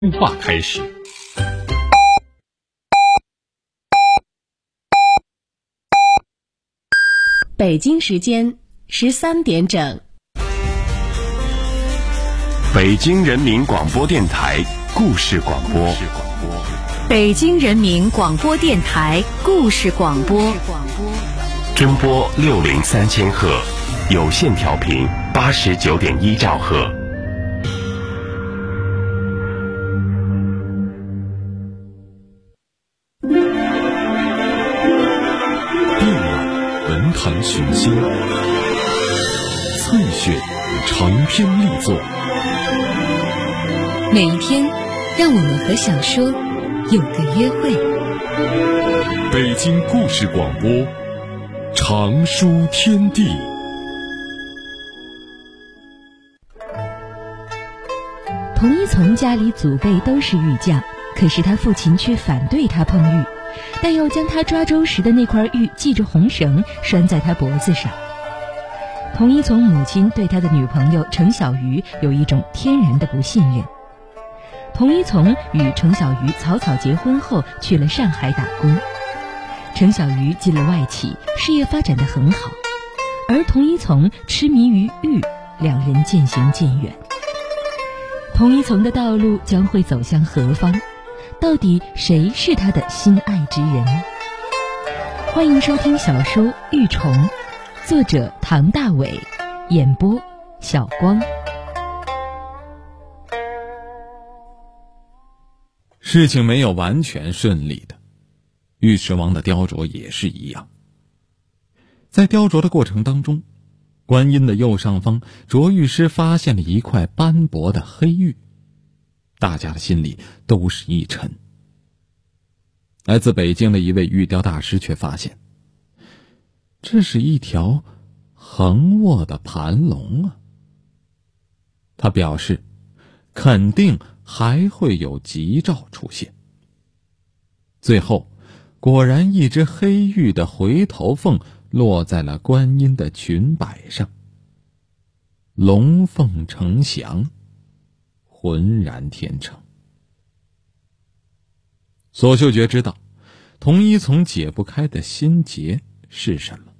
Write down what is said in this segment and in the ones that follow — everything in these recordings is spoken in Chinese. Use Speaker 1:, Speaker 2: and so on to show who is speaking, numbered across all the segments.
Speaker 1: 话开始。
Speaker 2: 北京时间13点整。
Speaker 1: 北京人民广播电台故事广播。
Speaker 3: 北京人民广播电台故事广播。
Speaker 1: 中波603千赫，有线调频89.1兆赫。
Speaker 4: 文坛群星，翠雪长篇力作。
Speaker 3: 每一天，让我们和小说有个约会。
Speaker 4: 北京故事广播，长书天地。
Speaker 5: 童一从家里祖辈都是玉匠，可是他父亲却反对他碰玉，但又将他抓周时的那块玉系着红绳拴在他脖子上。童一从母亲对他的女朋友程小鱼有一种天然的不信任。童一从与程小鱼草草结婚后去了上海打工，程小鱼进了外企，事业发展得很好，而童一从痴迷于玉，两人渐行渐远。童一从的道路将会走向何方？到底谁是他的心爱之人？欢迎收听小说《玉虫》，作者唐大伟，演播小光。
Speaker 6: 事情没有完全顺利的，玉石王的雕琢也是一样。在雕琢的过程当中，观音的右上方，琢玉师发现了一块斑驳的黑玉，大家的心里都是一沉。来自北京的一位玉雕大师却发现，这是一条横卧的盘龙啊。他表示，肯定还会有吉兆出现。最后，果然一只黑玉的回头凤落在了观音的裙摆上，龙凤呈祥，浑然天成。左秀觉知道，童一从解不开的心结是什么。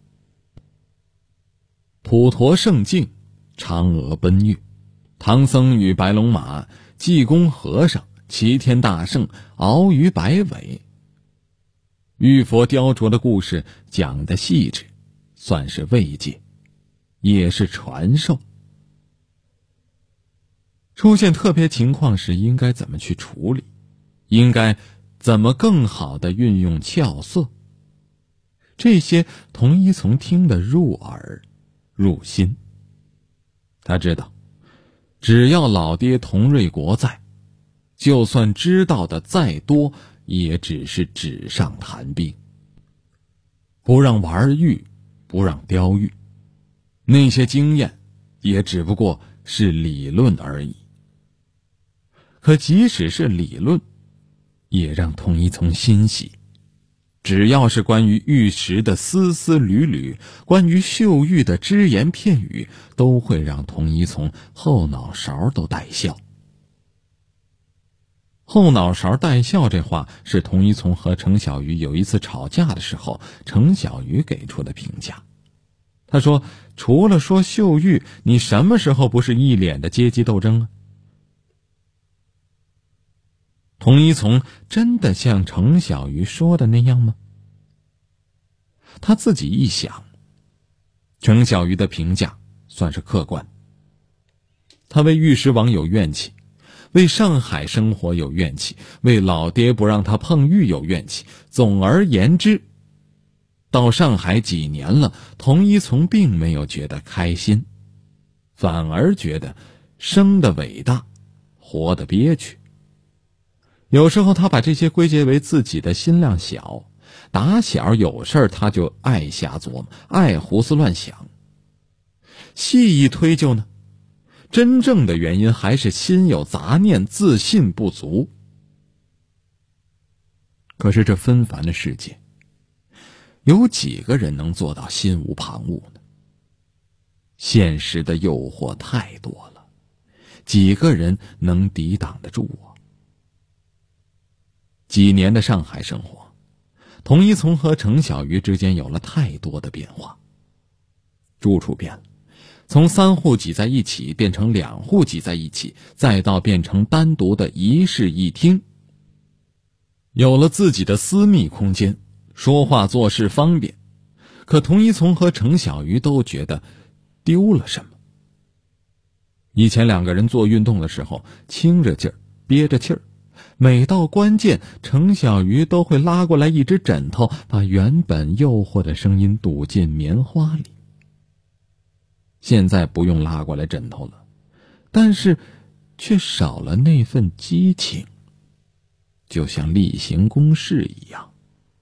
Speaker 6: 普陀圣境，嫦娥奔月，唐僧与白龙马，济公和尚，齐天大圣，鳌鱼摆尾。玉佛雕琢的故事讲得细致，算是慰藉，也是传授。出现特别情况时应该怎么去处理，应该怎么更好地运用窍色，这些童一从听得入耳入心。他知道，只要老爹童瑞国在，就算知道的再多，也只是纸上谈兵。不让玩玉，不让雕玉，那些经验也只不过是理论而已。可即使是理论，也让童一从欣喜。只要是关于玉石的丝丝缕缕，关于绣玉的只言片语，都会让童一从后脑勺都带笑。后脑勺带笑这话是童一从和程小鱼有一次吵架的时候，程小鱼给出的评价。他说，除了说绣玉，你什么时候不是一脸的阶级斗争啊？童一从真的像程小鱼说的那样吗？他自己一想，程小鱼的评价算是客观。他为玉石王有怨气，为上海生活有怨气，为老爹不让他碰玉有怨气。总而言之，到上海几年了，童一从并没有觉得开心，反而觉得生的伟大，活的憋屈。有时候他把这些归结为自己的心量小，打小有事他就爱瞎琢磨，爱胡思乱想。细一推究呢，真正的原因还是心有杂念，自信不足。可是这纷繁的世界，有几个人能做到心无旁骛呢？现实的诱惑太多了，几个人能抵挡得住啊？ 几年的上海生活，童一从和程小鱼之间有了太多的变化。住处变了，从3户挤在一起变成2户挤在一起，再到变成单独的一室一厅，有了自己的私密空间，说话做事方便。可童一从和程小鱼都觉得丢了什么。以前2个人做运动的时候，轻着劲儿，憋着气儿，每到关键，程小鱼都会拉过来一只枕头，把原本诱惑的声音堵进棉花里。现在不用拉过来枕头了，但是却少了那份激情，就像例行公事一样。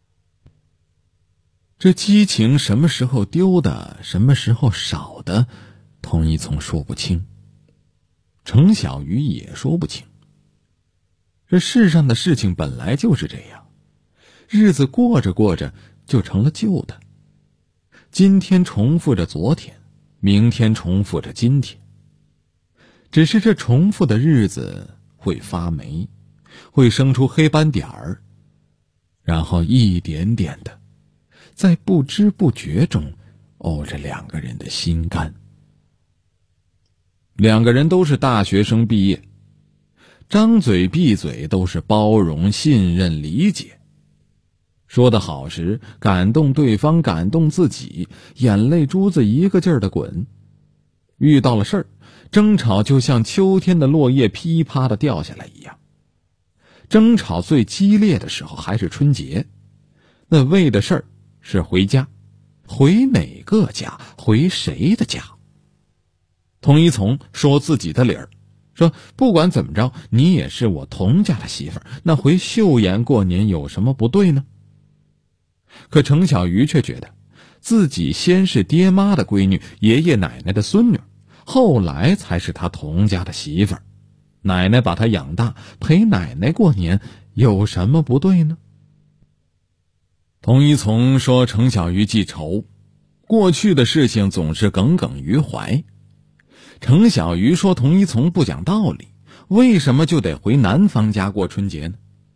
Speaker 6: 这激情什么时候丢的，什么时候少的，童一从说不清，程小鱼也说不清。这世上的事情本来就是这样，日子过着过着就成了旧的，今天重复着昨天，明天重复着今天。只是这重复的日子会发霉，会生出黑斑点儿，然后一点点的在不知不觉中沤着2个人的心肝。2个人都是大学生毕业，张嘴闭嘴都是包容、信任、理解。说得好时，感动对方，感动自己，眼泪珠子一个劲儿的滚。遇到了事儿，争吵就像秋天的落叶噼啪的掉下来一样。争吵最激烈的时候还是春节，那为的事儿是回家，回哪个家，回谁的家？童一从说自己的理儿，说不管怎么着，你也是我童家的媳妇儿，那回秀妍过年有什么不对呢？可程小鱼却觉得自己先是爹妈的闺女，爷爷奶奶的孙女，后来才是他童家的媳妇儿。奶奶把他养大，陪奶奶过年有什么不对呢？童一从说程小鱼记仇，过去的事情总是耿耿于怀。程小鱼说童一从不讲道理，为什么就得回男方家过春节呢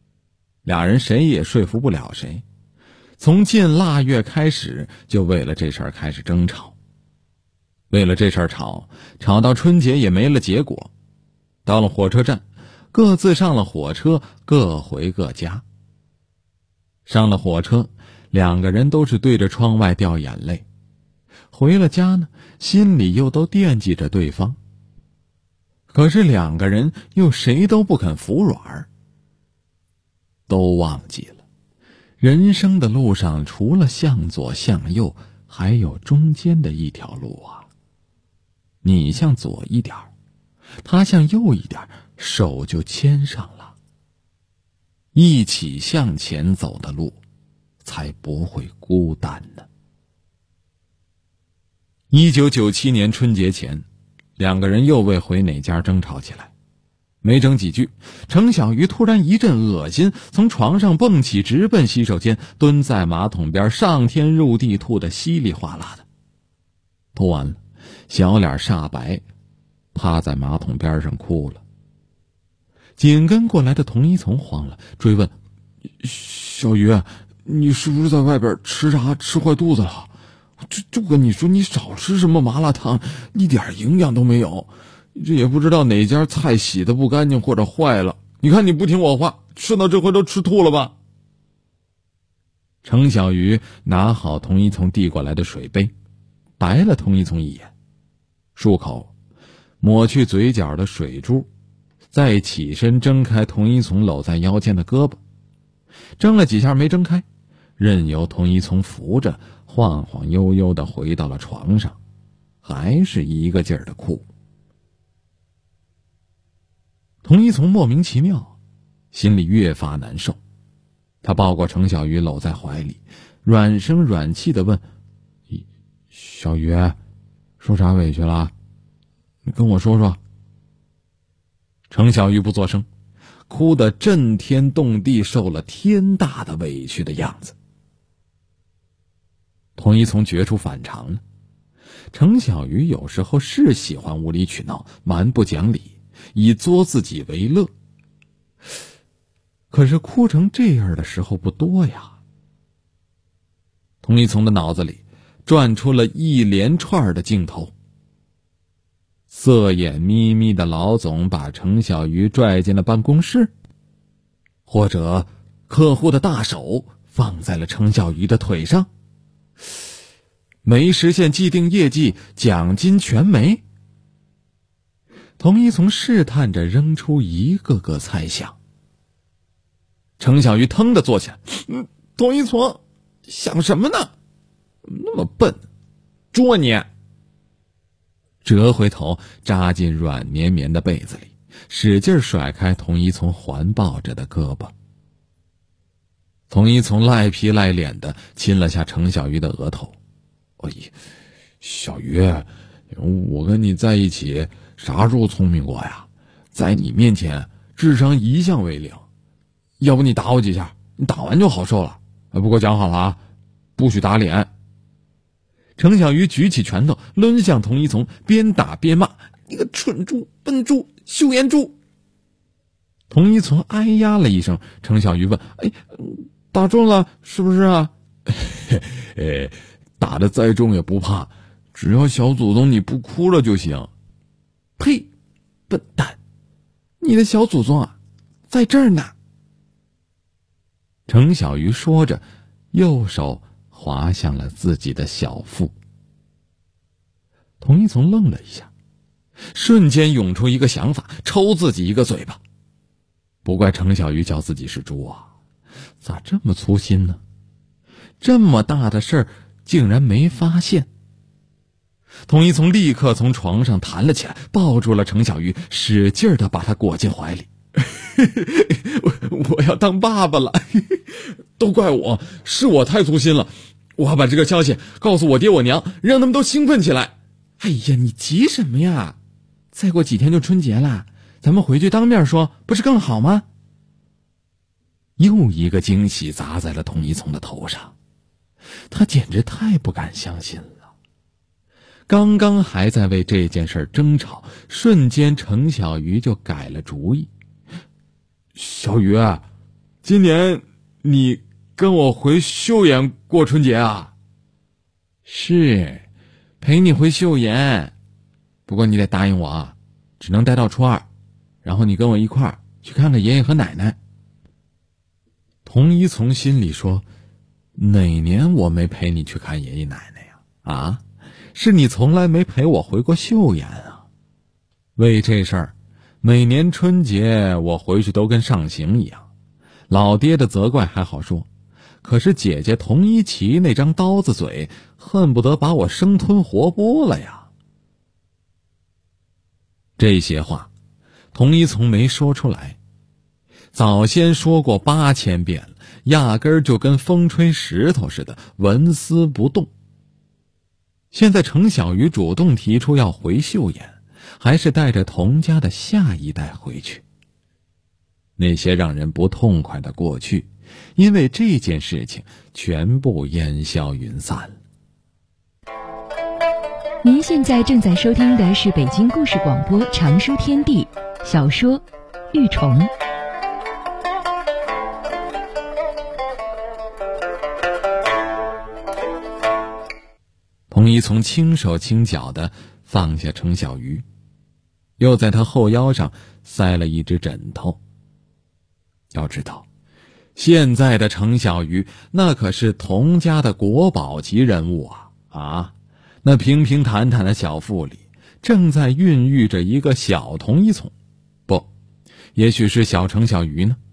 Speaker 6: ？2人谁也说服不了谁，从近腊月开始就为了这事儿开始争吵，为了这事儿吵到春节也没了结果。到了火车站，各自上了火车，各回各家。上了火车，2个人都是对着窗外掉眼泪。回了家呢，心里又都惦记着对方。可是2个人又谁都不肯服软，都忘记了人生的路上除了向左向右，还有中间的一条路啊。你向左一点，他向右一点，手就牵上了，一起向前走的路才不会孤单呢。1997年春节前，2个人又为回哪家争吵起来。没争几句，程小鱼突然一阵恶心，从床上蹦起，直奔洗手间，蹲在马桶边，上天入地吐得稀里哗啦的。吐完了，小脸煞白，趴在马桶边上哭了。紧跟过来的童一从慌了，追问：小鱼，你是不是在外边吃啥吃坏肚子了？就跟你说，你少吃什么麻辣烫，一点营养都没有。这也不知道哪家菜洗的不干净或者坏了，你看你不听我话，吃到这回都吃吐了吧？程小鱼拿好童一从递过来的水杯，白了童一从一眼，漱口，抹去嘴角的水珠，再起身挣开童一从搂在腰间的胳膊，挣了几下没挣开，任由童一从扶着，晃晃悠悠地回到了床上，还是一个劲儿的哭。童一从莫名其妙，心里越发难受。他抱过程小鱼搂在怀里，软声软气地问：小鱼，受啥委屈了？你跟我说说。程小鱼不作声，哭得震天动地，受了天大的委屈的样子。童一从觉出反常了，程小鱼有时候是喜欢无理取闹，蛮不讲理，以作自己为乐。 可是哭成这样的时候不多呀。童一从的脑子里转出了一连串的镜头。色眼眯眯的老总把程小鱼拽进了办公室，或者客户的大手放在了程小鱼的腿上，没实现既定业绩，奖金全没。童一从试探着扔出一个个猜想。程小鱼腾地坐起来，童一从想什么呢？那么笨，捉你！折回头扎进软绵绵的被子里，使劲甩开童一从环抱着的胳膊。童一从赖皮赖脸的亲了下程小鱼的额头。小鱼，我跟你在一起啥时候聪明过呀？在你面前智商一向为零，要不你打我几下，你打完就好受了。不过讲好了啊，不许打脸。程小鱼举起拳头抡向童一从，边打边骂：“你个蠢猪、笨猪、秀颜猪！”童一从哎呀了一声。程小鱼问：“打中了是不是啊？”打得再重也不怕，只要小祖宗你不哭了就行。呸！笨蛋，你的小祖宗啊，在这儿呢。程小鱼说着，右手滑向了自己的小腹。童一从愣了一下，瞬间涌出一个想法，抽自己一个嘴巴。不怪程小鱼叫自己是猪啊，咋这么粗心呢？这么大的事儿竟然没发现。童一从立刻从床上弹了起来，抱住了程小鱼，使劲地把他裹进怀里。我要当爸爸了，都怪我，是我太粗心了，我要把这个消息告诉我爹我娘，让他们都兴奋起来。哎呀，你急什么呀？再过几天就春节了，咱们回去当面说，不是更好吗？又一个惊喜砸在了童一从的头上，他简直太不敢相信了。刚刚还在为这件事争吵，瞬间程小鱼就改了主意。小鱼，今年你跟我回岫岩过春节啊？是，陪你回岫岩，不过你得答应我啊，只能待到初2，然后你跟我一块儿去看看爷爷和奶奶。童一从心里说，哪年我没陪你去看爷爷奶奶呀？啊，是你从来没陪我回过岫岩啊。为这事儿，每年春节我回去都跟上刑一样，老爹的责怪还好说，可是姐姐童一奇那张刀子嘴，恨不得把我生吞活剥了呀。这些话童一从没说出来，早先说过8000遍了，压根儿就跟风吹石头似的，纹丝不动。现在程小鱼主动提出要回岫岩，还是带着童家的下一代回去。那些让人不痛快的过去，因为这件事情全部烟消云散了。
Speaker 5: 您现在正在收听的是北京故事广播长书天地小说《玉虫》。
Speaker 6: 童一从轻手轻脚地放下程小鱼，又在他后腰上塞了一只枕头。要知道，现在的程小鱼那可是童家的国宝级人物啊！那平平坦坦的小腹里正在孕育着一个小童一从，不，也许是小程小鱼呢。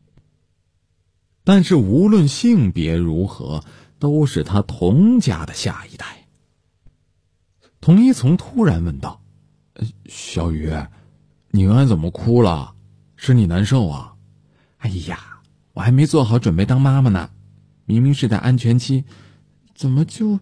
Speaker 6: 但是无论性别如何，都是他童家的下一代。童一从突然问道：“小鱼，你刚才怎么哭了？是你难受啊？”“哎呀，我还没做好准备当妈妈呢，明明是在安全期，怎么就……”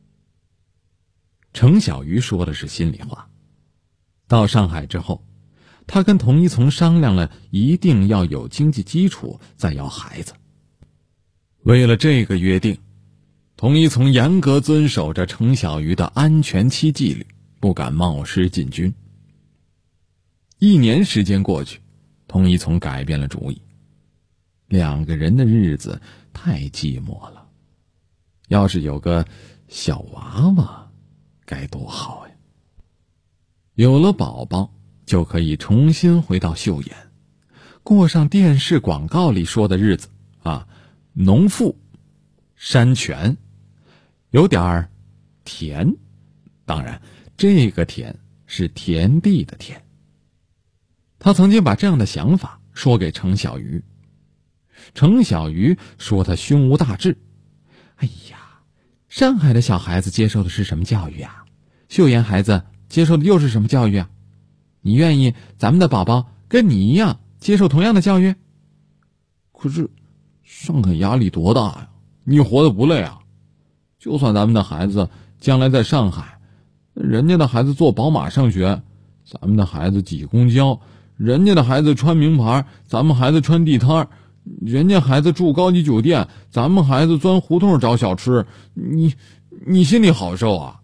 Speaker 6: 程小鱼说的是心里话。到上海之后，他跟童一从商量了，一定要有经济基础再要孩子。为了这个约定，童一从严格遵守着程小鱼的安全期纪律，不敢冒失进军。1年时间过去，童一从改变了主意。 两个人的日子太寂寞了。要是有个小娃娃，该多好呀！有了宝宝，就可以重新回到岫岩，过上电视广告里说的日子啊，农妇、山泉，有点儿甜。当然，这个甜是田地的甜。他曾经把这样的想法说给程小鱼，程小鱼说他胸无大志。哎呀，上海的小孩子接受的是什么教育啊？岫岩孩子接受的又是什么教育啊？你愿意咱们的宝宝跟你一样接受同样的教育？可是上海压力多大呀，你活得不累啊？就算咱们的孩子将来在上海，人家的孩子坐宝马上学，咱们的孩子挤公交，人家的孩子穿名牌，咱们孩子穿地摊，人家孩子住高级酒店，咱们孩子钻胡同找小吃，你心里好受啊？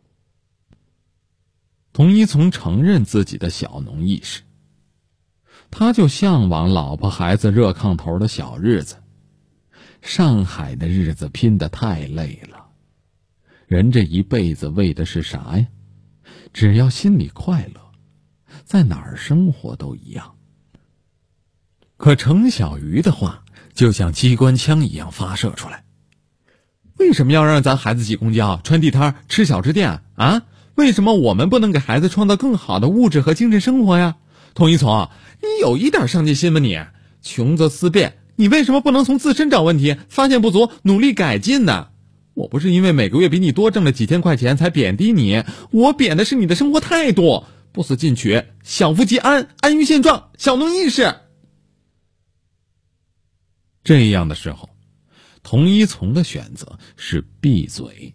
Speaker 6: 童一从承认自己的小农意识，他就向往老婆孩子热炕头的小日子。上海的日子拼得太累了，人这一辈子为的是啥呀？只要心里快乐，在哪儿生活都一样。可程小鱼的话就像机关枪一样发射出来。为什么要让咱孩子挤公交、穿地摊、吃小吃店啊？为什么我们不能给孩子创造更好的物质和精神生活呀？童一从，你有一点上进心吗你？穷则思变，你为什么不能从自身找问题，发现不足，努力改进呢？我不是因为每个月比你多挣了几千块钱才贬低你，我贬的是你的生活态度，不思进取，享福即安，安于现状，小农意识。这样的时候，童一从的选择是闭嘴。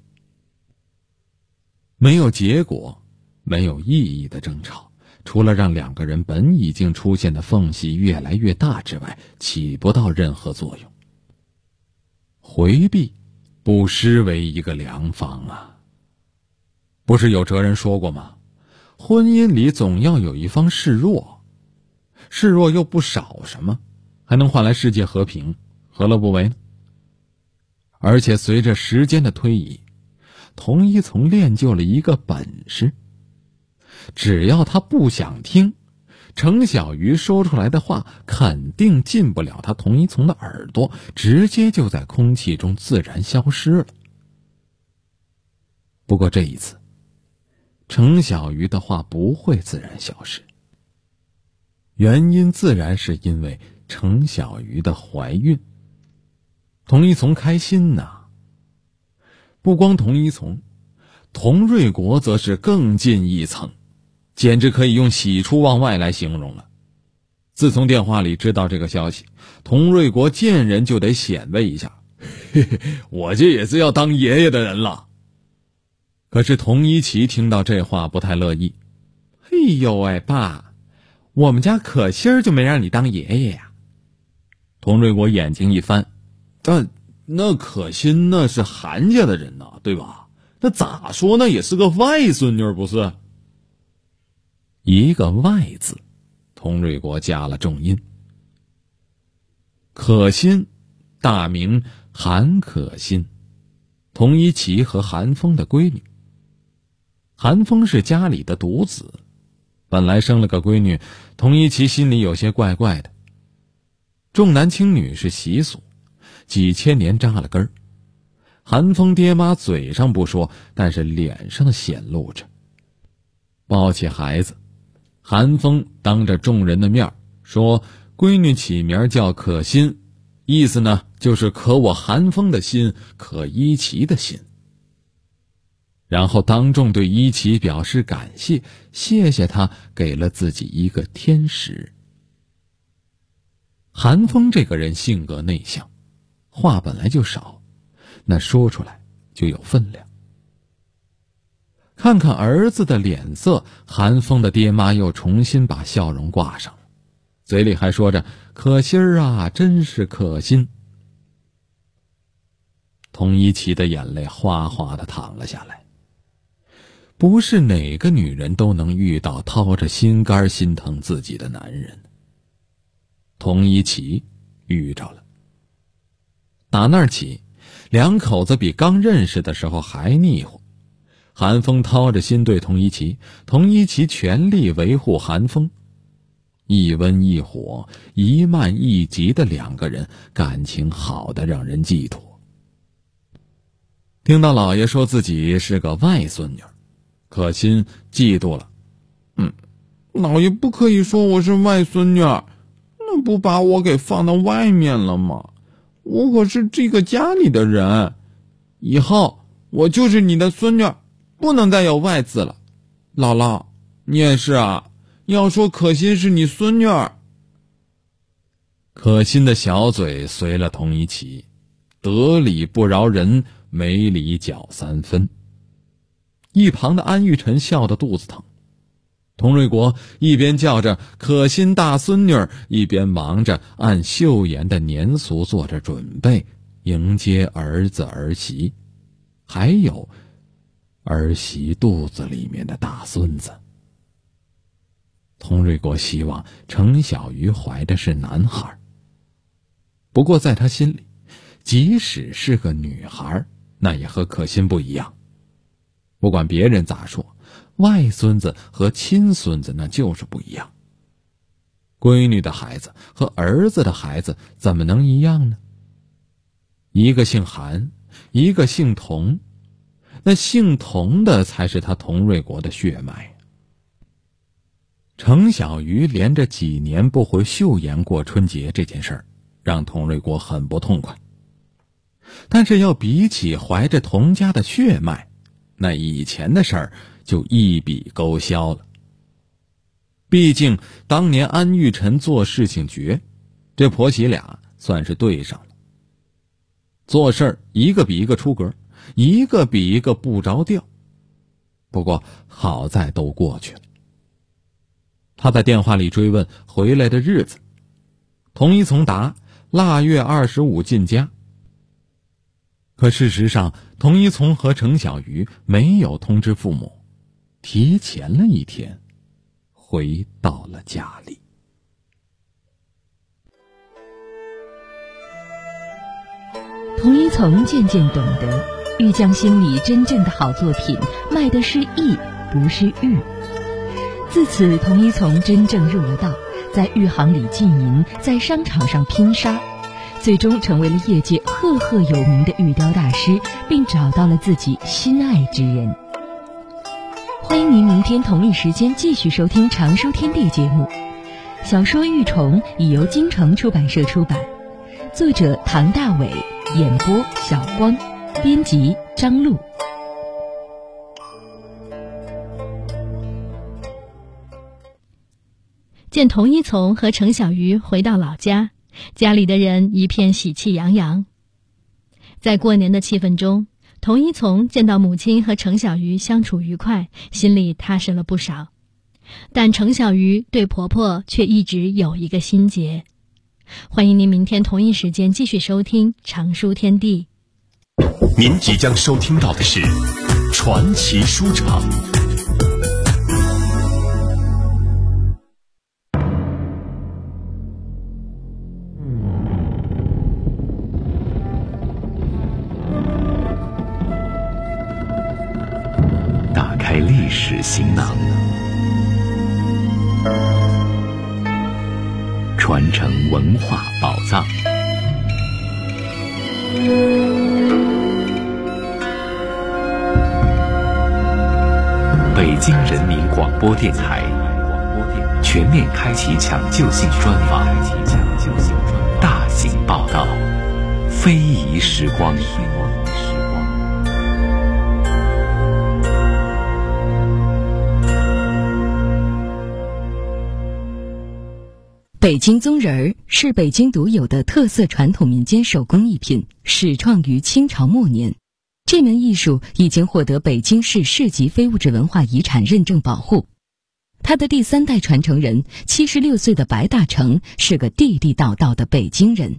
Speaker 6: 没有结果，没有意义的争吵，除了让两个人本已经出现的缝隙越来越大之外，起不到任何作用。回避不失为一个良方啊。不是有哲人说过吗？婚姻里总要有一方示弱，示弱又不少什么，还能换来世界和平，何乐不为呢？而且随着时间的推移，童一从练就了一个本事，只要他不想听，程小鱼说出来的话肯定进不了他童一从的耳朵，直接就在空气中自然消失了。不过这一次，程小鱼的话不会自然消失，原因自然是因为程小鱼的怀孕。童一从开心呐。不光童一从，童瑞国则是更进一层，简直可以用喜出望外来形容了。自从电话里知道这个消息，童瑞国见人就得显摆一下，嘿嘿，我这也是要当爷爷的人了。可是童一奇听到这话不太乐意。哎呦喂，爸，我们家可心儿就没让你当爷爷呀。童瑞国眼睛一翻，但那可心那是韩家的人呐，对吧？那咋说那也是个外孙女不是？一个外字，童瑞国加了重音。可心，大名韩可心，童一奇和韩风的闺女。韩风是家里的独子，本来生了个闺女，童一奇心里有些怪怪的。重男轻女是习俗，几千年扎了根儿。韩风爹妈嘴上不说，但是脸上显露着。抱起孩子，韩风当着众人的面说闺女起名叫可心，意思呢就是可我韩风的心，可一奇的心。然后当众对一奇表示感谢，谢谢他给了自己一个天使。韩风这个人性格内向，话本来就少，那说出来就有分量。看看儿子的脸色，韩风的爹妈又重新把笑容挂上了，嘴里还说着可心儿啊，真是可心。童一奇的眼泪哗哗地淌了下来。不是哪个女人都能遇到掏着心肝心疼自己的男人。童一奇遇着了。打那儿起，两口子比刚认识的时候还腻乎。韩风掏着心对佟一奇，佟一奇全力维护韩风。一温一火，一慢一急的两个人，感情好得让人嫉妒。听到老爷说自己是个外孙女，可心嫉妒了。
Speaker 7: 老爷不可以说我是外孙女，那不把我给放到外面了吗？我可是这个家里的人，以后我就是你的孙女，不能再有外字了。姥姥，你也是啊，要说可心是你孙女。
Speaker 6: 可心的小嘴随了佟一奇，得理不饶人，没理搅三分。一旁的安玉晨笑得肚子疼。佟瑞国一边叫着可心大孙女，一边忙着按秀妍的年俗做着准备，迎接儿子儿媳，还有儿媳肚子里面的大孙子。佟瑞国希望程小鱼怀的是男孩，不过在他心里，即使是个女孩，那也和可心不一样。不管别人咋说，外孙子和亲孙子那就是不一样。闺女的孩子和儿子的孩子怎么能一样呢？一个姓韩，一个姓佟，那姓佟的才是他佟瑞国的血脉。程小鱼连着几年不回秀妍过春节这件事儿，让佟瑞国很不痛快。但是要比起怀着佟家的血脉，那以前的事儿就一笔勾销了。毕竟当年安玉晨做事情绝，这婆媳俩算是对上了。做事儿一个比一个出格，一个比一个不着调。不过好在都过去了。他在电话里追问回来的日子，佟一从答腊月25进家。可事实上，佟一从和程小鱼没有通知父母，提前了一天回到了家里。
Speaker 5: 佟一从渐渐懂得，玉匠心里真正的好作品卖的是艺，不是玉。自此，佟一从真正入了道，在玉行里经营，在商场上拼杀，最终成为了业界赫赫有名的玉雕大师，并找到了自己心爱之人。欢迎您明天同一时间继续收听《常书天地》节目。小说《玉虫》已由京城出版社出版，作者唐大伟，演播小光，编辑张璐。
Speaker 2: 见佟一从和程小鱼回到老家，家里的人一片喜气洋洋。在过年的气氛中，佟一从见到母亲和程小鱼相处愉快，心里踏实了不少。但程小鱼对婆婆却一直有一个心结。欢迎您明天同一时间继续收听《常书天地》。
Speaker 1: 您即将收听到的是传奇书场。打开历史行囊，传承文化宝藏。北京人民广播电台全面开启抢救性专访，大型报道，非遗时光。
Speaker 5: 北京宗人儿是北京独有的特色传统民间手工艺品，始创于清朝末年。这门艺术已经获得北京市市级非物质文化遗产认证保护。他的第3代传承人76岁的白大成是个地地道道的北京人。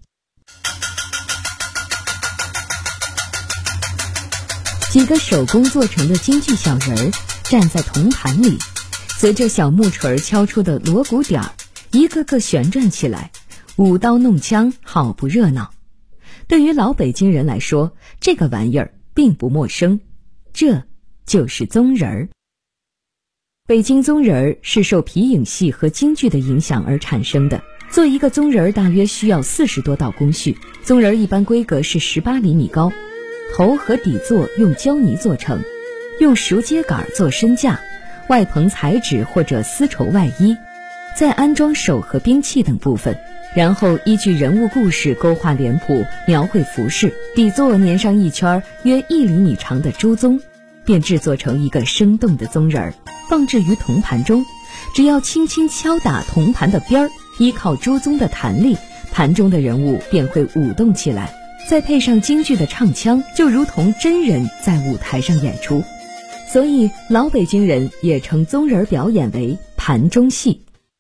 Speaker 5: 几个手工做成的京剧小人儿站在铜盘里，随着小木锤敲出的锣鼓点儿，一个个旋转起来，
Speaker 3: 舞刀弄枪，好不热闹。对于老北京人来说，这个玩意儿并不陌生，这就是宗人儿。北京宗人儿是受皮影戏和京剧的影响而产生的。做一个宗人儿大约需要40多道工序，宗人儿一般规格是18厘米高，头和底座用胶泥做成，用熟秸秆做身架，外棚彩纸或者丝绸外衣，再安装手和兵器等部分，然后依据人物故事勾画脸谱，描绘服饰，底座粘上一圈约1厘米长的朱宗，便制作成一个生动的宗人儿，放置于铜盘中。只要轻轻敲打铜盘的边儿，依靠朱宗的弹力，盘中的人物便会舞动起来，再配上京剧的唱腔，就如同真人在舞台上演出。所以老北京人也称宗人表演为盘中戏。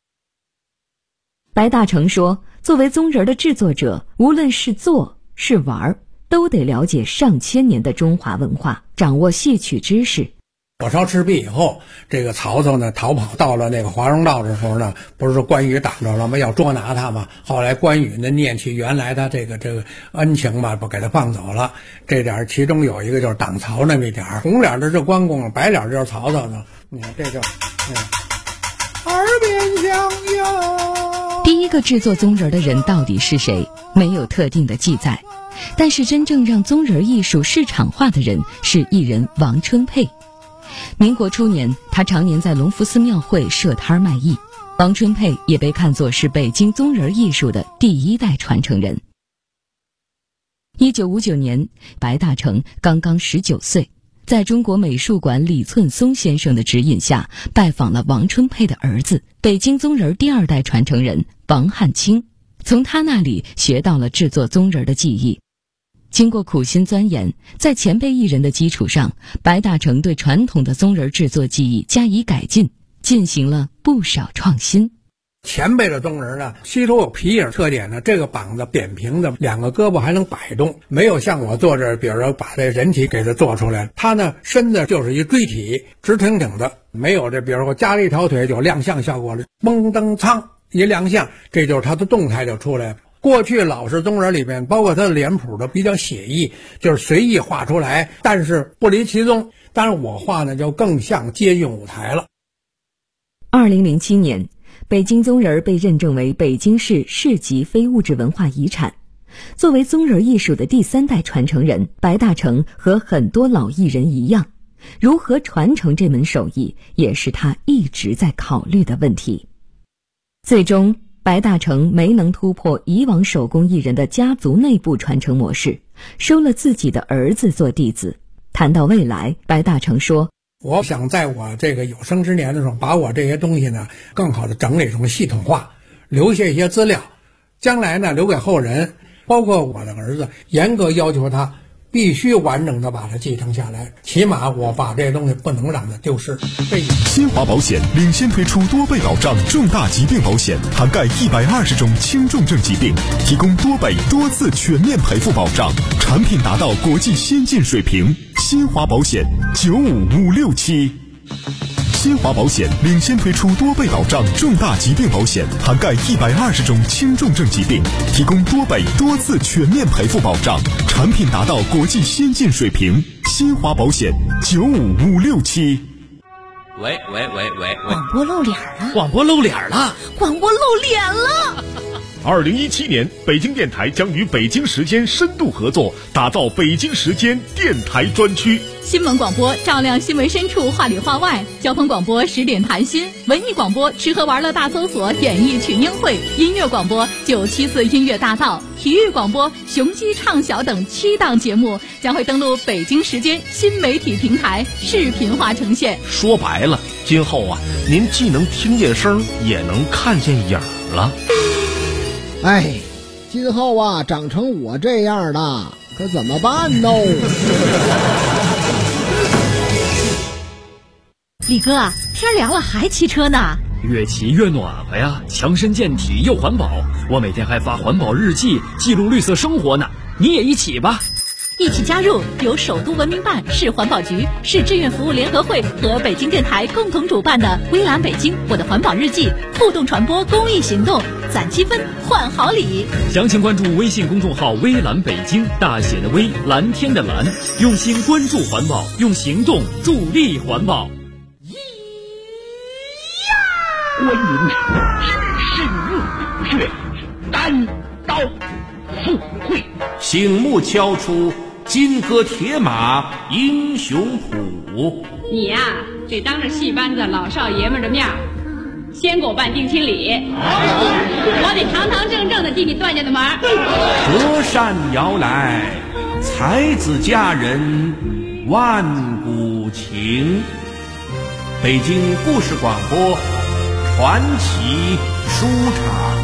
Speaker 3: 白大成说，作为宗人的制作者，无论是做是玩，都得了解上千年的中华文化，掌握戏曲知识。
Speaker 8: 火烧赤壁以后，这个曹操呢逃跑到了那个华容道的时候呢，不是说关羽挡着了吗？要捉拿他嘛。后来关羽呢念起原来他这个恩情嘛，不给他放走了。这点其中有一个就是挡曹那么一点，红脸的是关公，白脸就是曹操呢。你看这就，耳边响哟。
Speaker 3: 第一个制作宗人的人到底是谁？没有特定的记载，但是真正让宗人艺术市场化的人是艺人王春佩。民国初年，他常年在隆福寺庙会设摊卖艺。王春佩也被看作是北京宗人艺术的第一代传承人。1959年，白大成刚刚19岁，在中国美术馆李寸松先生的指引下，拜访了王春佩的儿子，北京宗人第2代传承人王汉卿，从他那里学到了制作宗人的技艺。经过苦心钻研，在前辈艺人的基础上，白大成对传统的宗人制作技艺加以改进，进行了不少创新。
Speaker 8: 前辈的宗人呢，吸收有皮影特点呢，这个膀子扁平的，2个胳膊还能摆动，没有像我做这，比如说把这人体给它做出来，他呢身子就是一锥体，直挺挺的，没有这，比如说加了一条腿有亮相效果了，嘣噔噌一亮相，这就是他的动态就出来了。过去老式宗人里面，包括他的脸谱都比较写意，就是随意画出来，但是不离其宗。但是我画呢，就更像接近舞台了。
Speaker 3: 2007年，北京宗人被认证为北京市市级非物质文化遗产。作为宗人艺术的第3代传承人，白大成和很多老艺人一样，如何传承这门手艺，也是他一直在考虑的问题。最终，白大成没能突破以往手工艺人的家族内部传承模式，收了自己的儿子做弟子。谈到未来，白大成说，
Speaker 8: 我想在我这个有生之年的时候，把我这些东西呢更好的整理成系统化，留下一些资料，将来呢留给后人，包括我的儿子，严格要求他必须完整的把它继承下来，起码我把这些东西不能让它丢失。
Speaker 4: 新华保险领先推出多倍保障重大疾病保险，涵盖120种轻重症疾病，提供多倍多次全面赔付保障，产品达到国际先进水平。新华保险95567。新华保险领先推出多倍保障重大疾病保险，涵盖120种轻重症疾病，提供多倍多次全面赔付保障，产品达到国际先进水平。新华保险95567。
Speaker 1: 喂，
Speaker 9: 广播露脸了！
Speaker 1: 广播露脸了！
Speaker 9: 广播露脸了
Speaker 4: ！2017年，北京电台将与北京时间深度合作，打造北京时间电台专区。
Speaker 2: 新闻广播照亮新闻深处，话里话外；交通广播10点谈心；文艺广播吃喝玩乐大搜索，演艺群英会；音乐广播974音乐大道；体育广播雄鸡唱晓等7档节目将会登陆北京时间新媒体平台，视频化呈现。
Speaker 10: 说白了，今后啊，您既能听见声，也能看见影了。
Speaker 11: 哎，今后啊，长成我这样的可怎么办呢？
Speaker 9: 李哥，天凉了还骑车呢？
Speaker 12: 越骑越暖和呀，强身健体又环保。我每天还发环保日记，记录绿色生活呢。你也一起吧。
Speaker 9: 一起加入由首都文明办、市环保局、市志愿服务联合会和北京电台共同主办的微蓝北京我的环保日记互动传播公益行动，攒积分换好礼。
Speaker 12: 详情关注微信公众号微蓝北京，大写的微，蓝天的蓝，用心关注环保，用行动助力环保。
Speaker 13: 观音是入穴，单刀赴会，
Speaker 10: 醒目敲出金戈铁马英雄谱。
Speaker 14: 你呀，得当着戏班子老少爷们的面先给我办定亲礼，我得堂堂正正的替你断下的门。
Speaker 10: 折扇摇来，才子佳人万古情。北京故事广播传奇书场。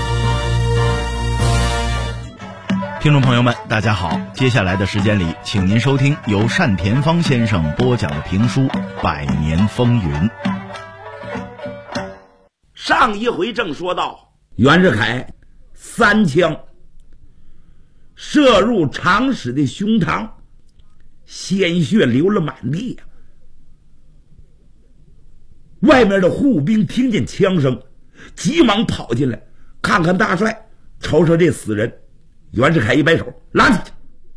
Speaker 15: 听众朋友们，大家好，接下来的时间里，请您收听由单田芳先生播讲的评书《百年风云》。
Speaker 16: 上一回正说到，袁世凯3枪射入长史的胸膛，鲜血流了满地呀。外面的护兵听见枪声，急忙跑进来，看看大帅，瞅瞅这死人。袁世凯一摆手，拉起去，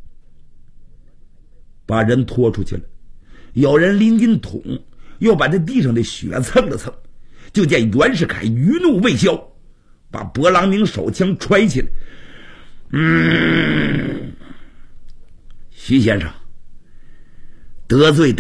Speaker 16: 把人拖出去了。有人拎根桶，又把这地上的血蹭了蹭。就见袁世凯余怒未消，把勃朗宁手枪揣起来。徐先生，得罪，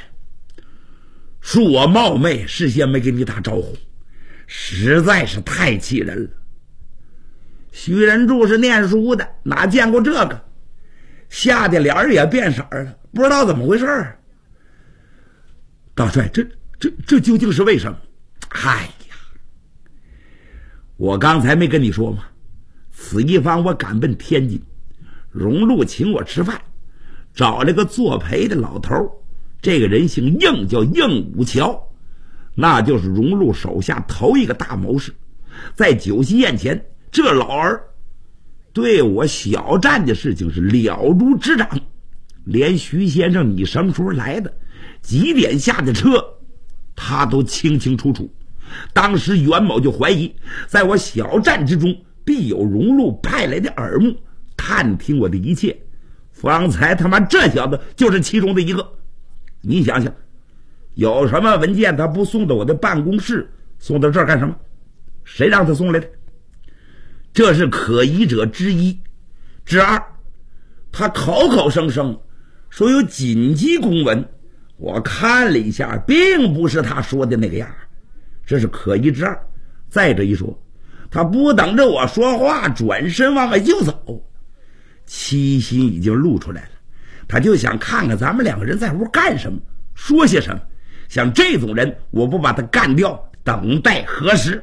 Speaker 16: 恕我冒昧，事先没给你打招呼，实在是太气人了。徐仁柱是念书的，哪见过这个，吓得脸儿也变色了，不知道怎么回事。大帅，这究竟是为什么？哎呀，我刚才没跟你说吗？此一番我赶奔天津，荣禄请我吃饭，找了个作陪的老头，这个人姓应，叫应武桥，那就是荣禄手下头一个大谋士。在酒席宴前，这老儿对我小站的事情是了如指掌，连徐先生你什么时候来的，几点下的车，他都清清楚楚。当时袁某就怀疑，在我小站之中必有荣禄派来的耳目，探听我的一切。方才他妈这小子就是其中的一个。你想想，有什么文件他不送到我的办公室，送到这儿干什么？谁让他送来的？这是可疑者之一。之二，他口口声声说有紧急公文，我看了一下，并不是他说的那个样，这是可疑之二。再者一说，他不等着我说话，转身往外就走，七心已经露出来了。他就想看看咱们两个人在屋干什么，说些什么。像这种人，我不把他干掉，等待何时？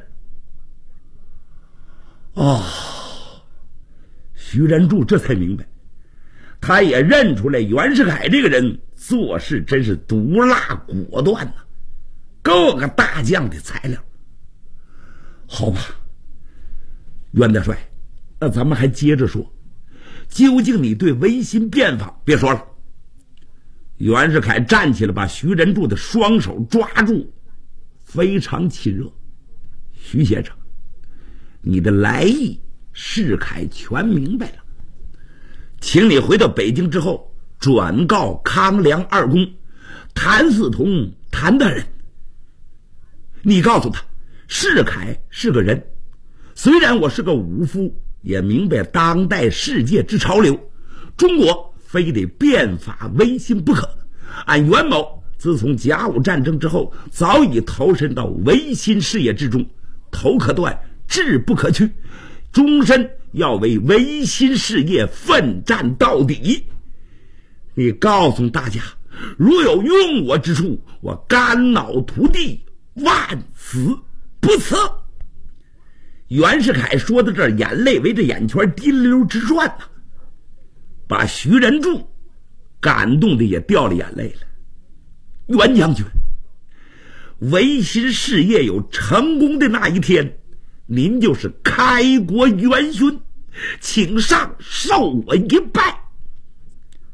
Speaker 16: 徐仁柱这才明白，他也认出来袁世凯这个人做事真是毒辣果断呐，够个大将的材料。好吧，袁大帅，那咱们还接着说，究竟你对维新变法，别说了。袁世凯站起来，把徐仁柱的双手抓住，非常亲热。徐先生，你的来意世凯全明白了，请你回到北京之后，转告康梁二公、谭嗣同、谭大人，你告诉他，世凯是个人，虽然我是个武夫，也明白当代世界之潮流，中国非得变法维新不可。按袁某自从甲午战争之后，早已投身到维新事业之中，头可断，志不可屈，终身要为维新事业奋战到底。你告诉大家，如有用我之处，我肝脑涂地，万死不辞。袁世凯说到这儿，眼泪围着眼圈滴溜直转呐，把徐仁柱感动的也掉了眼泪了。袁将军，维新事业有成功的那一天，您就是开国元勋，请上受我一拜。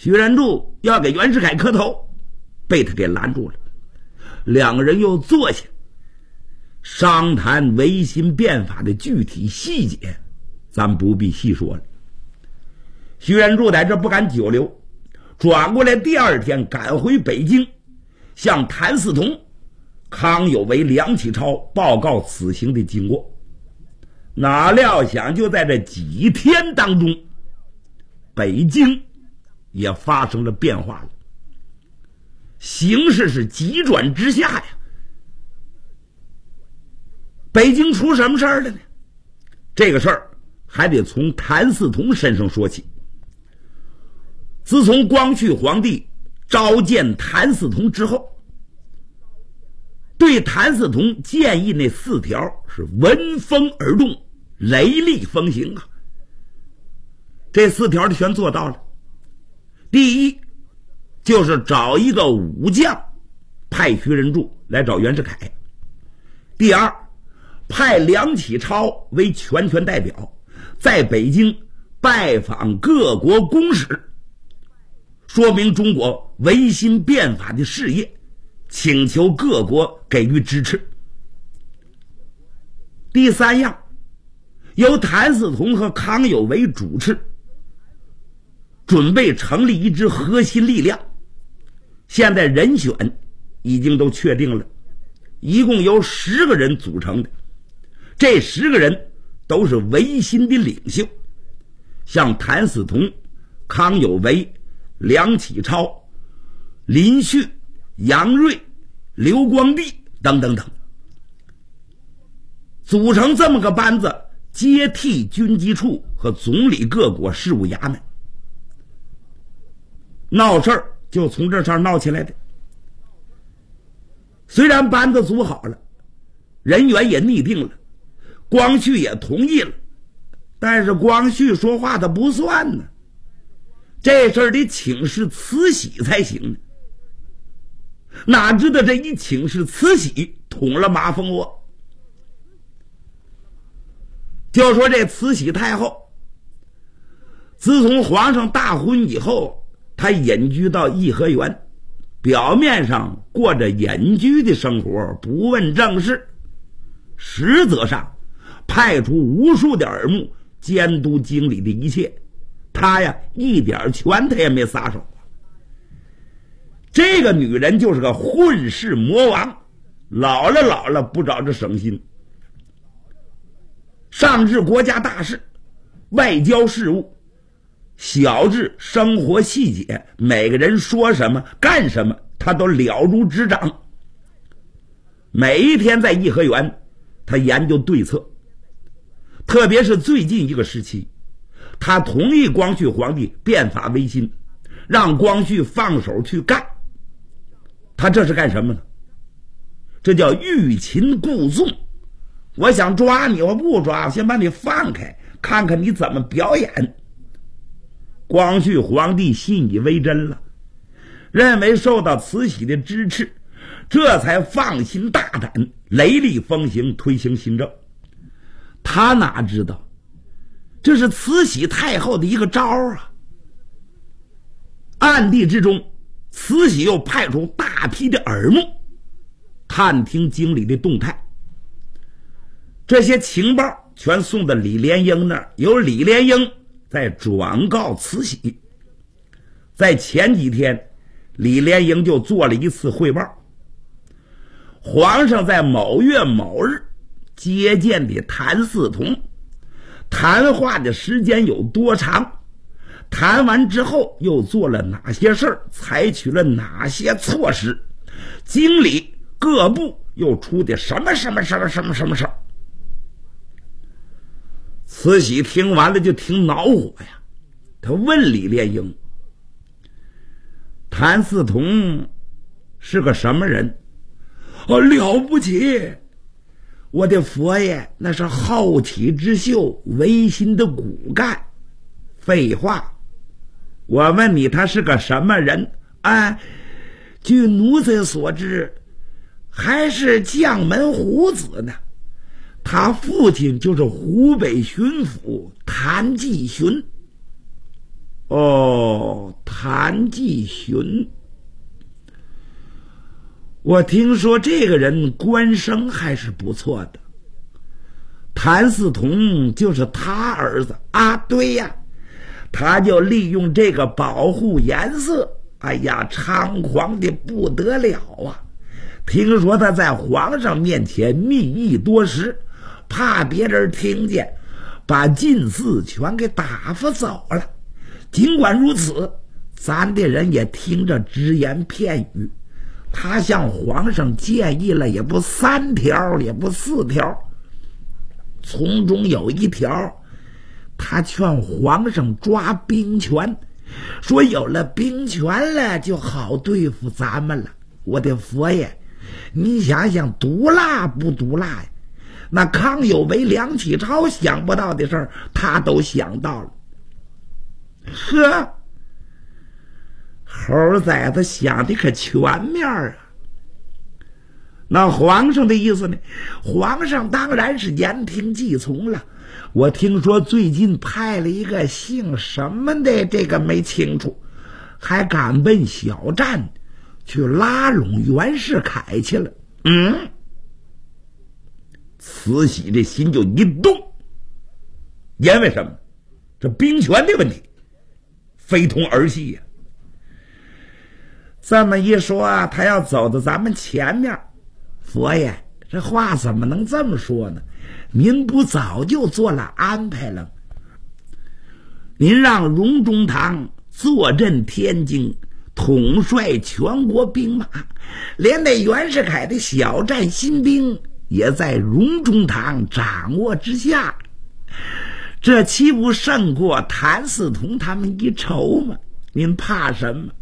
Speaker 16: 徐仁柱要给袁世凯磕头，被他给拦住了。两个人又坐下商谈维新变法的具体细节，咱不必细说了。徐仁柱在这不敢久留，转过来第二天赶回北京，向谭嗣同、康有为、梁启超报告此行的经过。哪料想就在这几天当中，北京也发生了变化了，形势是急转直下呀。北京出什么事儿了呢？这个事儿还得从谭嗣同身上说起。自从光绪皇帝召见谭嗣同之后，对谭嗣同建议那4条是闻风而动，雷厉风行啊。这4条全做到了。第一，就是找一个武将派徐仁柱来找袁世凯。第二，派梁启超为全权代表，在北京拜访各国公使，说明中国维新变法的事业，请求各国给予支持。第三样，由谭嗣同和康有为主持，准备成立一支核心力量。现在人选已经都确定了，一共由10个人组成的。这10个人都是维新的领袖，像谭嗣同、康有为、梁启超、林旭、杨锐、刘光第等等等，组成这么个班子，接替军机处和总理各国事务衙门。闹事儿就从这上闹起来的。虽然班子组好了，人员也拟定了，光绪也同意了，但是光绪说话他不算呢，这事儿得请示慈禧才行呢。哪知道这一请示慈禧，捅了马蜂窝。就说这慈禧太后，自从皇上大婚以后，她隐居到颐和园，表面上过着隐居的生活，不问政事，实则上派出无数的耳目监督经理的一切，他呀一点权他也没撒手。这个女人就是个混世魔王，老了不找这省心。上至国家大事、外交事务，小至生活细节，每个人说什么干什么，他都了如指掌。每一天在颐和园，他研究对策。特别是最近一个时期，他同意光绪皇帝变法维新，让光绪放手去干。他这是干什么呢？这叫欲擒故纵。我想抓你，我不抓，我先把你放开，看看你怎么表演。光绪皇帝信以为真了，认为受到慈禧的支持，这才放心大胆，雷厉风行，推行新政。他哪知道这是慈禧太后的一个招啊！暗地之中，慈禧又派出大批的耳目探听经理的动态。这些情报全送到李莲英那儿，由李莲英再转告慈禧。在前几天，李莲英就做了一次汇报。皇上在某月某日接见的谭嗣同，谈话的时间有多长，谈完之后又做了哪些事儿，采取了哪些措施，经理各部又出的什么事儿。慈禧听完了就挺恼火呀，他问李莲英，谭嗣同是个什么人？了不起，我的佛爷，那是后起之秀，维新的骨干。废话，我问你他是个什么人啊？据奴才所知，还是将门虎子呢。他父亲就是湖北巡抚谭继洵。 哦，谭继勋，我听说这个人官声还是不错的。谭嗣同就是他儿子啊，对呀，他就利用这个保护颜色，哎呀，猖狂的不得了啊！听说他在皇上面前密议多时，怕别人听见，把进士全给打发走了。尽管如此，咱的人也听着只言片语，他向皇上建议了也不3条也不4条，从中有一条，他劝皇上抓兵权，说有了兵权了就好对付咱们了。我的佛爷，你想想，毒辣不毒辣呀？那康有为、梁启超想不到的事儿，他都想到了。呵，猴崽子想的可全面啊！那皇上的意思呢？皇上当然是言听计从了。我听说最近派了一个姓什么的，这个没清楚，还赶奔小站去拉拢袁世凯去了。慈禧这心就一动，因为什么？这兵权的问题非同儿戏呀。这么一说，他要走到咱们前面，佛爷，这话怎么能这么说呢？您不早就做了安排了？您让荣中堂坐镇天津，统帅全国兵马，连那袁世凯的小站新兵也在荣中堂掌握之下，这岂不胜过谭嗣同他们一筹吗？您怕什么？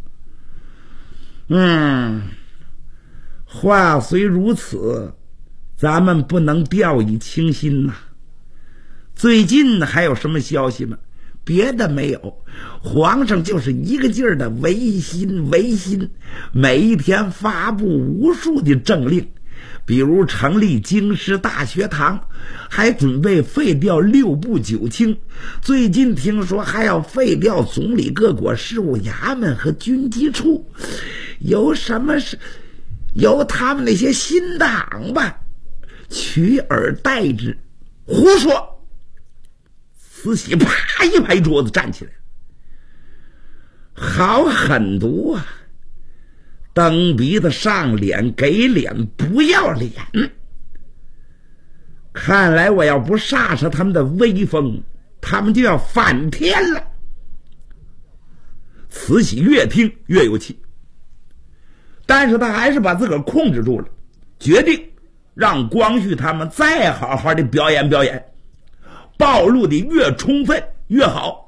Speaker 16: 话虽如此，咱们不能掉以轻心呐。最近还有什么消息吗？别的没有，皇上就是一个劲儿的维新，每一天发布无数的政令，比如成立京师大学堂，还准备废掉6部9卿，最近听说还要废掉总理各国事务衙门和军机处。有什么是由他们那些新党吧取而代之？胡说！慈禧啪一拍桌子站起来，好狠毒啊！蹬鼻子上脸，给脸不要脸！看来我要不煞煞他们的威风，他们就要反天了。慈禧越听越有气，但是他还是把自个儿控制住了，决定让光绪他们再好好的表演表演，暴露的越充分越好。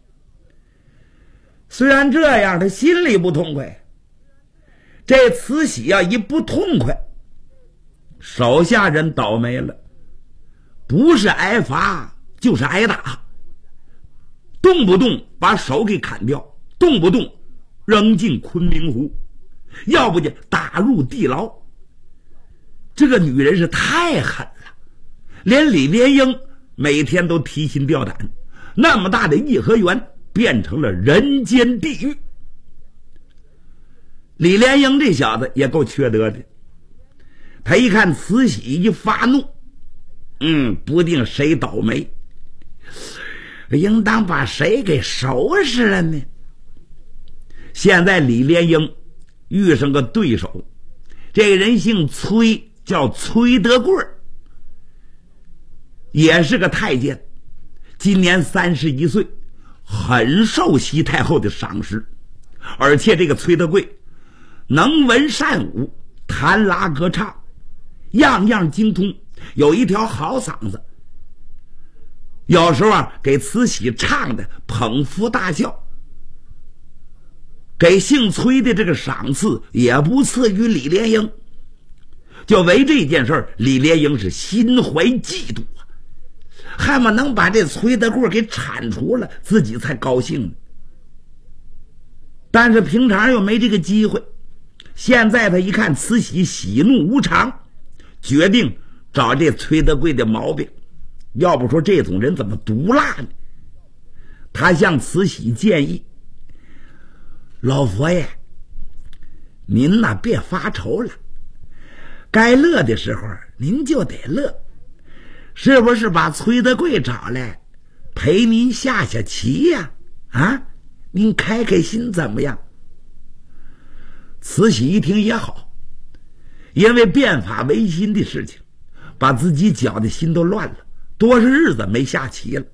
Speaker 16: 虽然这样，他心里不痛快。这慈禧啊，一不痛快，手下人倒霉了，不是挨罚就是挨打，动不动把手给砍掉，动不动扔进昆明湖，要不就打入地牢。这个女人是太狠了，连李莲英每天都提心吊胆，那么大的颐和园变成了人间地狱。李莲英这小子也够缺德的，他一看慈禧一发怒，不定谁倒霉，应当把谁给收拾了呢？现在李莲英遇上个对手，这个人姓崔，叫崔德贵，也是个太监，今年31岁，很受西太后的赏识。而且这个崔德贵能文善武，弹拉歌唱，样样精通，有一条好嗓子，有时候给慈禧唱的捧腹大笑。给姓崔的这个赏赐也不次于李莲英，就为这件事李莲英是心怀嫉妒啊，还么能把这崔德贵给铲除了，自己才高兴呢。但是平常又没这个机会，现在他一看慈禧喜怒无常，决定找这崔德贵的毛病。要不说这种人怎么毒辣呢？ 他向慈禧建议：老佛爷，您呐别发愁了，该乐的时候您就得乐，是不是把崔德贵找来陪您下下棋呀？啊，您开开心怎么样？慈禧一听也好，因为变法维新的事情把自己搅的心都乱了，多少日子没下棋了。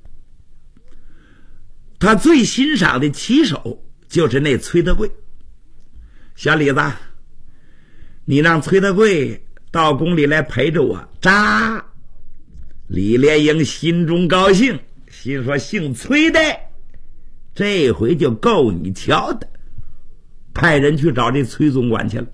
Speaker 16: 他最欣赏的棋手就是那崔德贵。小李子，你让崔德贵到宫里来陪着我扎。李莲英心中高兴，心说姓崔的这回就够你瞧的，派人去找这崔总管去了。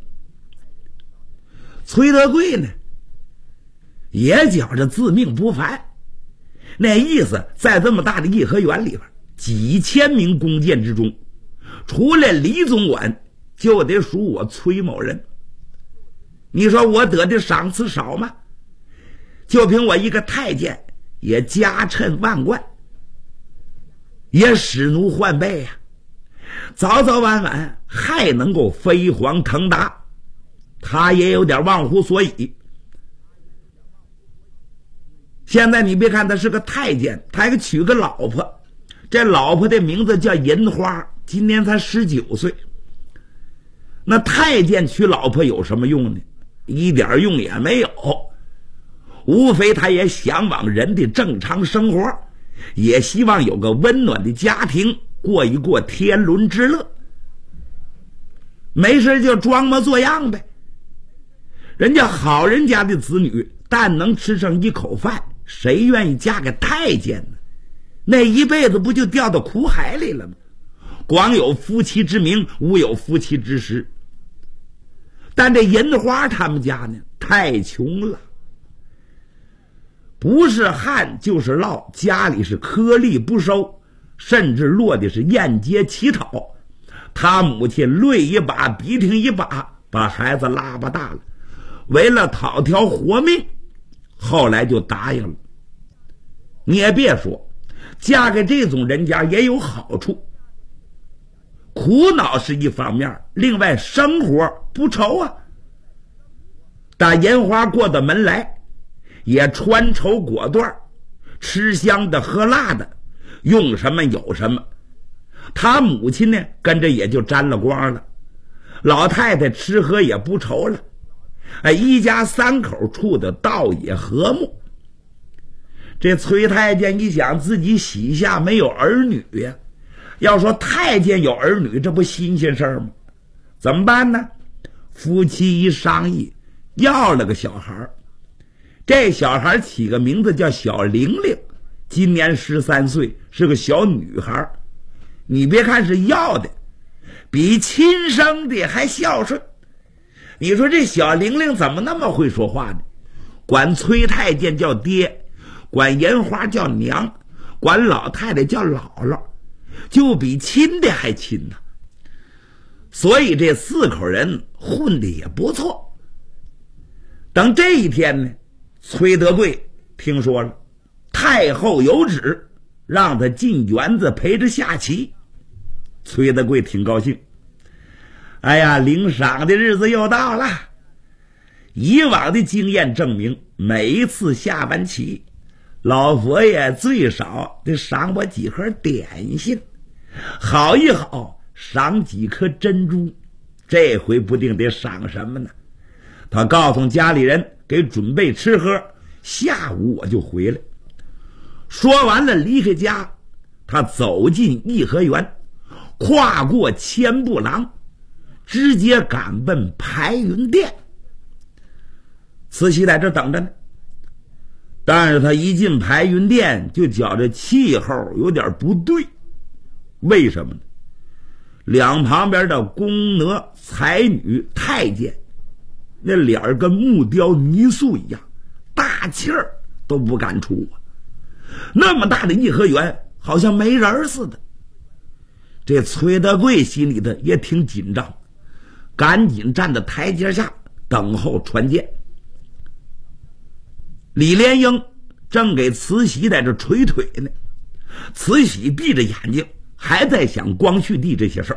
Speaker 16: 崔德贵呢也觉着自命不凡，那意思在这么大的颐和园里边，几千名弓箭之中，除了李总管就得属我崔某人。你说我得的赏赐少吗？就凭我一个太监也家趁万贯，也使奴换辈呀，早早晚晚还能够飞黄腾达。他也有点忘乎所以。现在你别看他是个太监，他还给娶个老婆，这老婆的名字叫银花，今年才19岁。那太监娶老婆有什么用呢？一点用也没有，无非他也向往人的正常生活，也希望有个温暖的家庭，过一过天伦之乐。没事就装模作样呗。人家好人家的子女但能吃上一口饭，谁愿意嫁给太监呢？那一辈子不就掉到苦海里了吗？光有夫妻之名，无有夫妻之实。但这银花他们家呢太穷了，不是旱就是涝，家里是颗粒不收，甚至落的是沿街乞讨。他母亲泪一把鼻涕一把把孩子拉巴大了，为了讨条活命，后来就答应了。你也别说，嫁给这种人家也有好处，苦恼是一方面，另外生活不愁啊。打银花过的门来，也穿绸裹缎，吃香的喝辣的，用什么有什么。他母亲呢跟着也就沾了光了，老太太吃喝也不愁了，一家三口处的倒也和睦。这崔太监一想自己膝下没有儿女呀，要说太监有儿女，这不新鲜事吗？怎么办呢？夫妻一商议，要了个小孩。这小孩起个名字叫小玲玲，今年13岁，是个小女孩。你别看是要的，比亲生的还孝顺。你说这小玲玲怎么那么会说话呢？管崔太监叫爹，管银花叫娘，管老太太叫姥姥，就比亲的还亲呢。所以这4口人混的也不错。等这一天呢，崔德贵听说了，太后有旨让他进园子陪着下棋。崔德贵挺高兴，哎呀，领赏的日子又到了。以往的经验证明，每一次下完棋，老佛爷最少得赏我几盒点心，好一好赏几颗珍珠。这回不定得赏什么呢？他告诉家里人给准备吃喝，下午我就回来。说完了离开家，他走进颐和园，跨过千步廊，直接赶奔排云殿。慈禧在这等着呢，但是他一进排云殿就觉着气候有点不对。为什么呢？两旁边的宫娥、才女、太监，那脸跟木雕泥塑一样，大气儿都不敢出啊。那么大的颐和园，好像没人似的。这崔德贵心里头也挺紧张，赶紧站在台阶下等候传见。李莲英正给慈禧在这捶腿呢， 慈禧闭着眼睛还在想光绪帝这些事儿。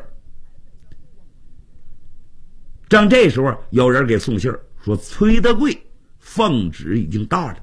Speaker 16: 正这时候有人给送信儿说崔德贵奉旨已经到了。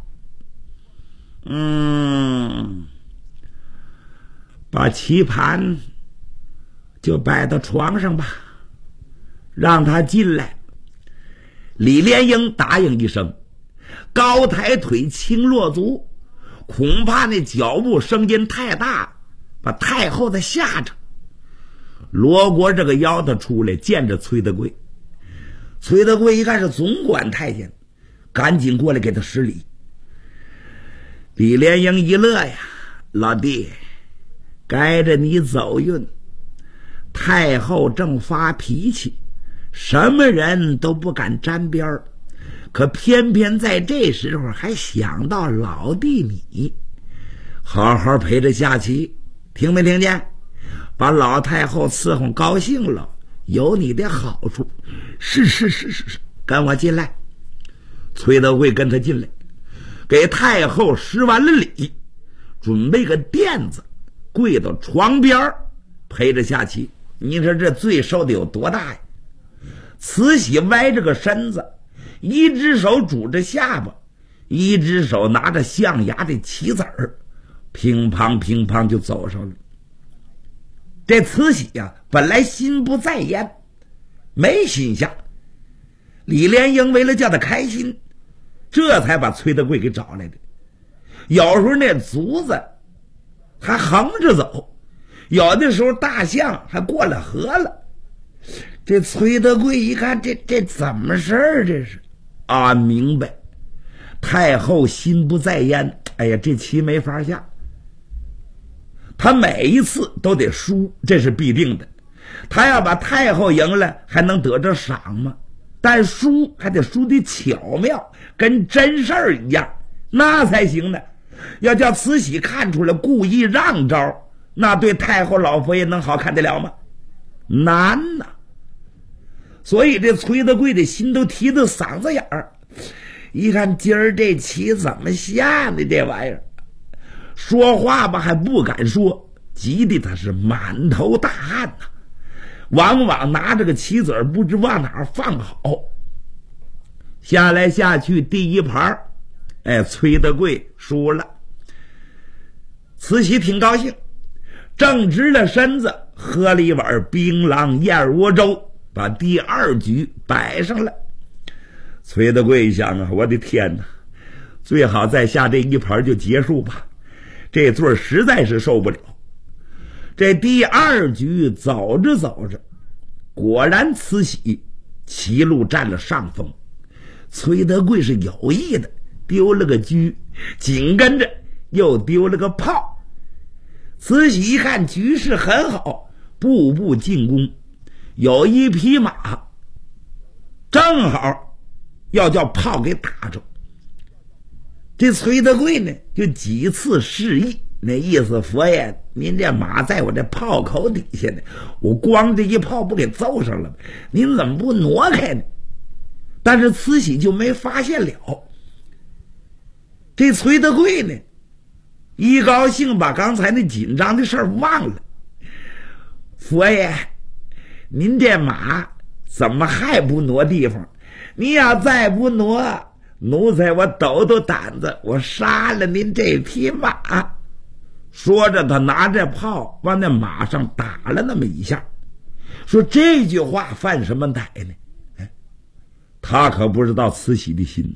Speaker 16: 把棋盘就摆到床上吧，让他进来。李莲英答应一声，高抬腿轻落足，恐怕那脚步声音太大，把太后的吓着。罗国这个丫头出来见着崔德贵，崔德贵一看是总管太监，赶紧过来给他施礼。李莲英一乐呀，老弟，该着你走运，太后正发脾气，什么人都不敢沾边儿，可偏偏在这时候还想到老弟你，好好陪着下棋，听没听见？把老太后伺候高兴了，有你的好处。是，跟我进来。崔德贵跟他进来，给太后施完了礼，准备个垫子，跪到床边陪着下棋。你说这罪受的有多大呀？慈禧歪着个身子，一只手拄着下巴，一只手拿着象牙的棋子儿，乒乓乒乓就走上了。这慈禧呀，本来心不在焉，没心下。李莲英为了叫他开心，这才把崔德贵给找来的。有时候那卒子还横着走，有的时候大象还过了河了。这崔德贵一看，这怎么事儿？这是啊，明白，太后心不在焉，哎呀，这棋没法下。他每一次都得输，这是必定的。他要把太后赢了，还能得着赏吗？但输还得输的巧妙，跟真事儿一样，那才行呢。要叫慈禧看出来故意让招，那对太后老佛爷能好看得了吗？难呐。所以这崔德贵的心都提到嗓子眼儿，一看今儿这棋怎么下呢？这玩意儿说话吧还不敢说，急得他是满头大汗呐，往往拿着个棋子不知往哪儿放好。下来下去第一盘，崔德贵输了。慈禧挺高兴，正直了身子，喝了一碗槟榔燕窝粥，把第二局摆上了。崔德贵一想啊，我的天哪，最好再下这一盘就结束吧，这罪实在是受不了。这第二局走着走着，果然慈禧棋路占了上风。崔德贵是有意的丢了个车，紧跟着又丢了个炮。慈禧一看局势很好，步步进攻，有一匹马正好要叫炮给打着。这崔德贵呢就几次示意，那意思，佛爷您这马在我这炮口底下呢，我光这一炮不给揍上了，您怎么不挪开呢？但是慈禧就没发现了。这崔德贵呢一高兴把刚才那紧张的事儿忘了。佛爷您这马怎么还不挪地方？你要再不挪，奴才我抖抖胆子，我杀了您这匹马。说着他拿着炮往那马上打了那么一下，说这句话犯什么歹呢？他可不知道慈禧的心呢，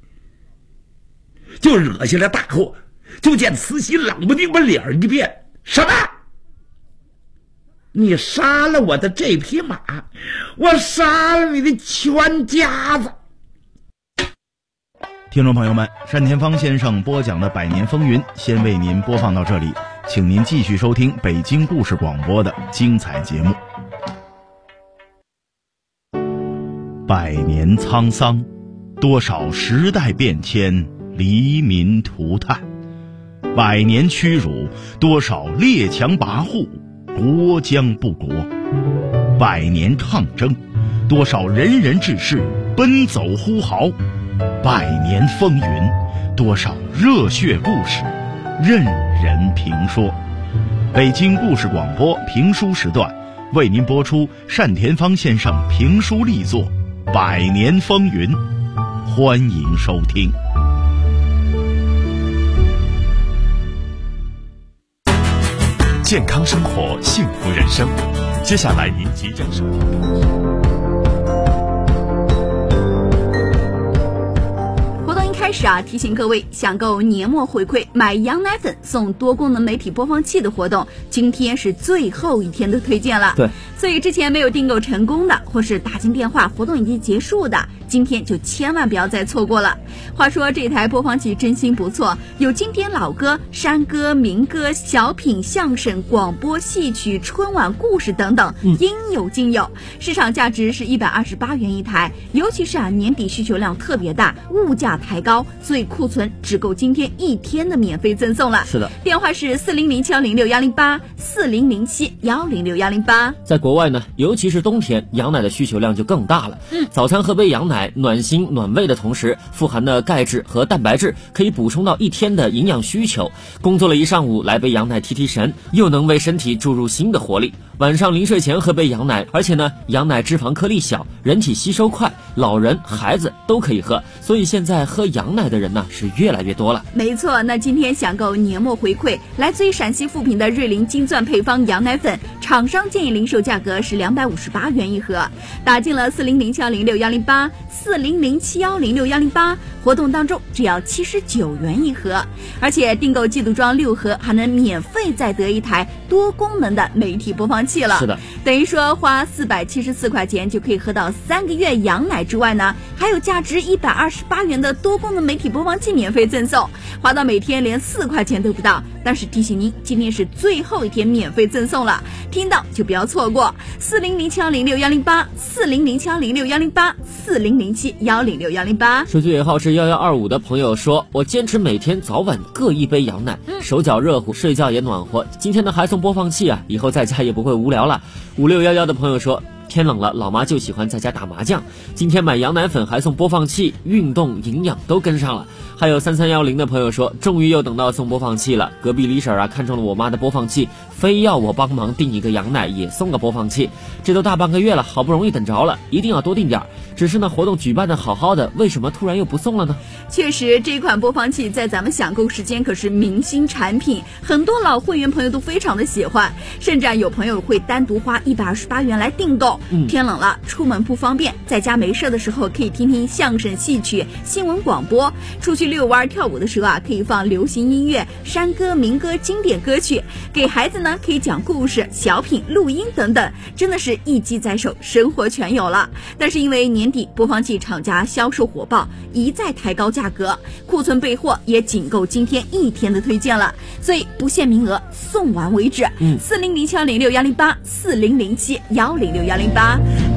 Speaker 16: 就惹下来大祸。就见慈禧冷不丁把脸一变，什么？你杀了我的这匹马，我杀了你的全家子。
Speaker 15: 听众朋友们，单田芳先生播讲的《百年风云》先为您播放到这里，请您继续收听北京故事广播的精彩节目。百年沧桑，多少时代变迁，黎民涂炭；百年屈辱，多少列强跋扈，国将不国；百年抗争，多少仁人志士奔走呼号；百年风云，多少热血故事任人评说。北京故事广播评书时段为您播出单田芳先生评书力作《百年风云》，欢迎收听。
Speaker 4: 健康生活，幸福人生。接下来您即将收听的
Speaker 9: 开始提醒各位，想购年末回馈买羊奶粉送多功能媒体播放器的活动，今天是最后一天的推荐了。
Speaker 17: 对，
Speaker 9: 所以之前没有订购成功的，或是打进电话活动已经结束的，今天就千万不要再错过了。话说这台播放器真心不错，有经典老歌、山歌、民歌、小品、相声、广播、戏曲、春晚故事等等，应有尽有。市场价值是128元一台，尤其是年底需求量特别大，物价抬高，所以库存只够今天一天的免费赠送了。
Speaker 17: 是的，
Speaker 9: 电话是4007106108，4007106108。
Speaker 17: 在国外呢，尤其是冬天，羊奶的需求量就更大了。早餐喝杯羊奶，暖心暖胃的同时，富含的钙质和蛋白质可以补充到一天的营养需求。工作了一上午，来杯羊奶提提神，又能为身体注入新的活力。晚上临睡前喝杯羊奶，而且呢，羊奶脂肪颗粒小，人体吸收快，老人孩子都可以喝，所以现在喝羊奶的人呢是越来越多了。
Speaker 9: 没错，那今天想购年末回馈来自于陕西富平的瑞麟金钻配方羊奶粉，厂商建议零售价格是258元一盒，打进了4007106108，4007106108，活动当中只要79元一盒，而且订购季度装6盒还能免费再得一台多功能的媒体播放器了。
Speaker 17: 是的，
Speaker 9: 等于说花474块钱就可以喝到3个月羊奶之外呢，还有价值128元的多功能媒体播放器免费赠送，花到每天连4块钱都不到。但是提醒您，今天是最后一天免费赠送了，听到就不要错过。4007106108，4007106108，4007106108。
Speaker 17: 数据尾号是1125的朋友说，我坚持每天早晚各一杯羊奶，手脚热乎，睡觉也暖和。今天呢还送播放器啊，以后在家也不会无聊了。5611的朋友说，天冷了，老妈就喜欢在家打麻将，今天买羊奶粉还送播放器，运动营养都跟上了。还有3310的朋友说，终于又等到送播放器了，隔壁李婶看中了我妈的播放器，非要我帮忙订一个羊奶也送个播放器，这都大半个月了，好不容易等着了，一定要多订点。只是呢活动举办的好好的，为什么突然又不送了呢？
Speaker 9: 确实，这款播放器在咱们享购时间可是明星产品，很多老会员朋友都非常的喜欢，甚至有朋友会单独花128元来订购。天冷了，出门不方便，在家没事的时候可以听听相声、戏曲、新闻广播，出去遛弯跳舞的时候可以放流行音乐、山歌、民歌、经典歌曲，给孩子呢可以讲故事、小品、录音等等，真的是一机在手，生活全有了。但是因为年底播放器厂家销售火爆，一再抬高价格，库存备货也仅够今天一天的推荐了，所以不限名额，送完为止。4007106108，4007106108。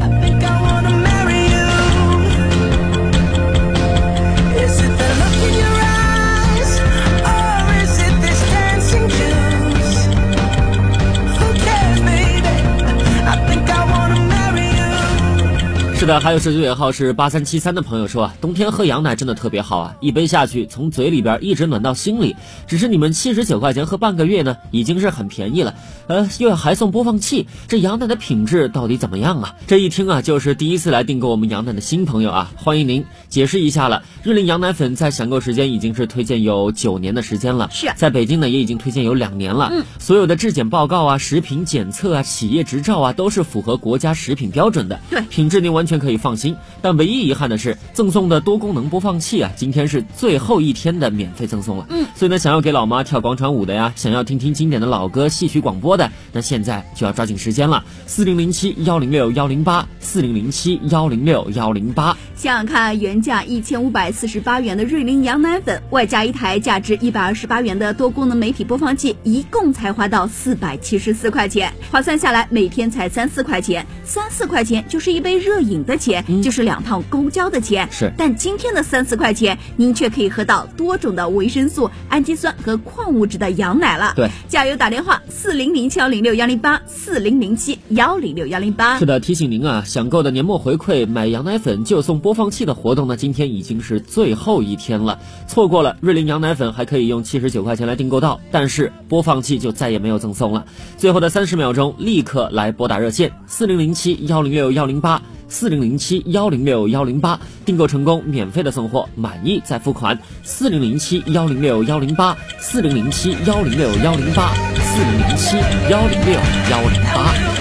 Speaker 17: 是的，还有手机尾号是8373的朋友说，冬天喝羊奶真的特别好啊，一杯下去从嘴里边一直暖到心里。只是你们79块钱喝半个月呢，已经是很便宜了，又要还送播放器，这羊奶的品质到底怎么样啊？这一听就是第一次来订购我们羊奶的新朋友欢迎您。解释一下了，瑞麟羊奶粉在享购时间已经是推荐有9年的时间了，
Speaker 9: 是
Speaker 17: 在北京呢也已经推荐有2年了。所有的质检报告食品检测企业执照都是符合国家食品标准的，
Speaker 9: 对，
Speaker 17: 品质您完全可以放心。但唯一遗憾的是，赠送的多功能播放器今天是最后一天的免费赠送了。所以呢，想要给老妈跳广场舞的呀，想要听听经典的老歌、戏曲广播的，那现在就要抓紧时间了。4007106108，4007106108。
Speaker 9: 想想看，原价1548元的瑞麟羊奶粉，外加一台价值128元的多功能媒体播放器，一共才花到474块钱，划算下来每天才3-4块钱，3-4块钱就是一杯热饮
Speaker 18: 省的钱，就是2趟公交的钱。
Speaker 17: 是，
Speaker 18: 但今天的3-4块钱，您却可以喝到多种的维生素、氨基酸和矿物质的羊奶了。
Speaker 17: 对，
Speaker 18: 加油打电话4007106108，4007106108。
Speaker 17: 是的，提醒您啊，享购的年末回馈买羊奶粉就送播放器的活动呢，今天已经是最后一天了。错过了，瑞麟羊奶粉还可以用79块钱来订购到，但是播放器就再也没有赠送了。最后的30秒钟，立刻来拨打热线4007106108，4007106108，订购成功免费的送货，满意再付款。4007106108，4007106108，4007106108。